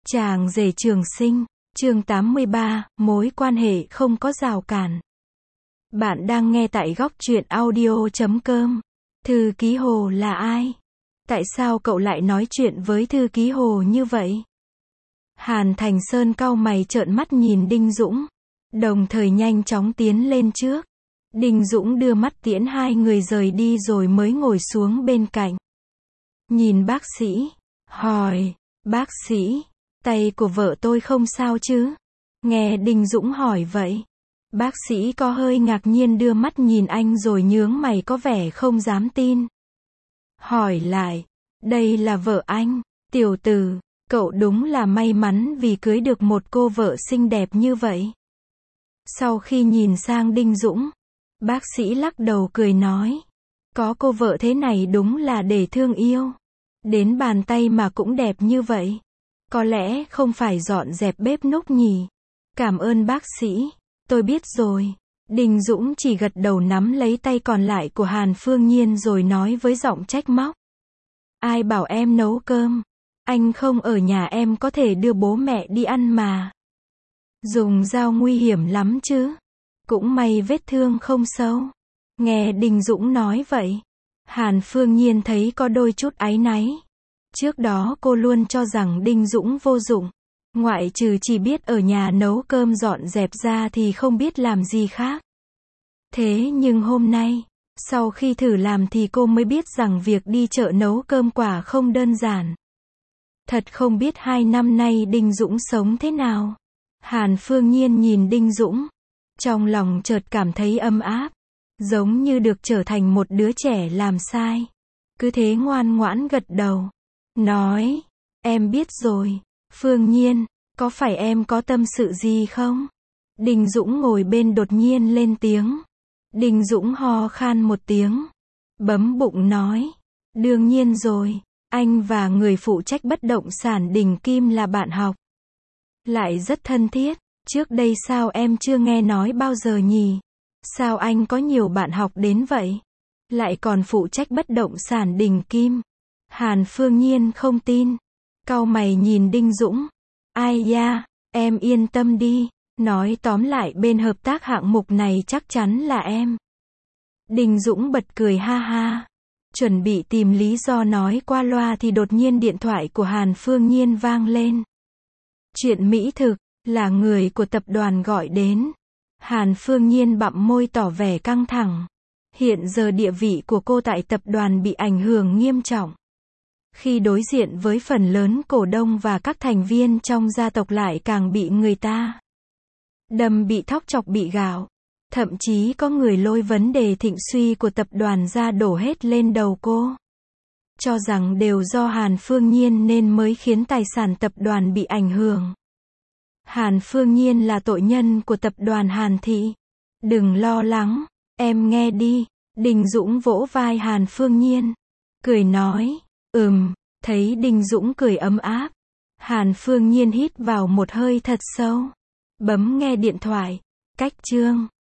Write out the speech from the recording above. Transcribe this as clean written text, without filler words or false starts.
Chàng rể trường sinh, chương 83, mối quan hệ không có rào cản. Bạn đang nghe tại góc truyện audio.com. Thư ký Hồ là ai? Tại sao cậu lại nói chuyện với thư ký Hồ như vậy? Hàn Thành Sơn cau mày trợn mắt nhìn Đinh Dũng, đồng thời nhanh chóng tiến lên trước. Đinh Dũng đưa mắt tiễn hai người rời đi rồi mới ngồi xuống bên cạnh. Nhìn bác sĩ, hỏi, bác sĩ, tay của vợ tôi không sao chứ? Nghe Đinh Dũng hỏi vậy, bác sĩ có hơi ngạc nhiên đưa mắt nhìn anh rồi nhướng mày có vẻ không dám tin. Hỏi lại, đây là vợ anh, tiểu tử, cậu đúng là may mắn vì cưới được một cô vợ xinh đẹp như vậy. Sau khi nhìn sang Đinh Dũng, bác sĩ lắc đầu cười nói, có cô vợ thế này đúng là để thương yêu. Đến bàn tay mà cũng đẹp như vậy. Có lẽ không phải dọn dẹp bếp núc nhỉ? Cảm ơn bác sĩ, tôi biết rồi. Đinh Dũng chỉ gật đầu nắm lấy tay còn lại của Hàn Phương Nhiên rồi nói với giọng trách móc. Ai bảo em nấu cơm? Anh không ở nhà em có thể đưa bố mẹ đi ăn mà. Dùng dao nguy hiểm lắm chứ. Cũng may vết thương không sâu. Nghe Đinh Dũng nói vậy, Hàn Phương Nhiên thấy có đôi chút áy náy. Trước đó cô luôn cho rằng Đinh Dũng vô dụng. Ngoại trừ chỉ biết ở nhà nấu cơm dọn dẹp ra thì không biết làm gì khác. Thế nhưng hôm nay, sau khi thử làm thì cô mới biết rằng việc đi chợ nấu cơm quả không đơn giản. Thật không biết 2 năm nay Đinh Dũng sống thế nào. Hàn Phương Nhiên nhìn Đinh Dũng, trong lòng chợt cảm thấy ấm áp. Giống như được trở thành một đứa trẻ làm sai. Cứ thế ngoan ngoãn gật đầu. Nói, em biết rồi. Phương Nhiên, có phải em có tâm sự gì không? Đinh Dũng ngồi bên đột nhiên lên tiếng. Đinh Dũng ho khan một tiếng. Bấm bụng nói. Đương nhiên rồi. Anh và người phụ trách bất động sản Đình Kim là bạn học. Lại rất thân thiết. Trước đây sao em chưa nghe nói bao giờ nhỉ? Sao anh có nhiều bạn học đến vậy? Lại còn phụ trách bất động sản Đình Kim. Hàn Phương Nhiên không tin. Cau mày nhìn Đinh Dũng. Ai da, em yên tâm đi. Nói tóm lại bên hợp tác hạng mục này chắc chắn là em. Đinh Dũng bật cười ha ha. Chuẩn bị tìm lý do nói qua loa thì đột nhiên điện thoại của Hàn Phương Nhiên vang lên. Chuyện mỹ thực, là người của tập đoàn gọi đến. Hàn Phương Nhiên bặm môi tỏ vẻ căng thẳng. Hiện giờ địa vị của cô tại tập đoàn bị ảnh hưởng nghiêm trọng. Khi đối diện với phần lớn cổ đông và các thành viên trong gia tộc lại càng bị người ta đâm bị thóc chọc bị gạo. Thậm chí có người lôi vấn đề thịnh suy của tập đoàn ra đổ hết lên đầu cô. Cho rằng đều do Hàn Phương Nhiên nên mới khiến tài sản tập đoàn bị ảnh hưởng. Hàn Phương Nhiên là tội nhân của tập đoàn Hàn Thị. Đừng lo lắng, em nghe đi. Đinh Dũng vỗ vai Hàn Phương Nhiên. Cười nói, thấy Đinh Dũng cười ấm áp. Hàn Phương Nhiên hít vào một hơi thật sâu. Bấm nghe điện thoại. Cách chương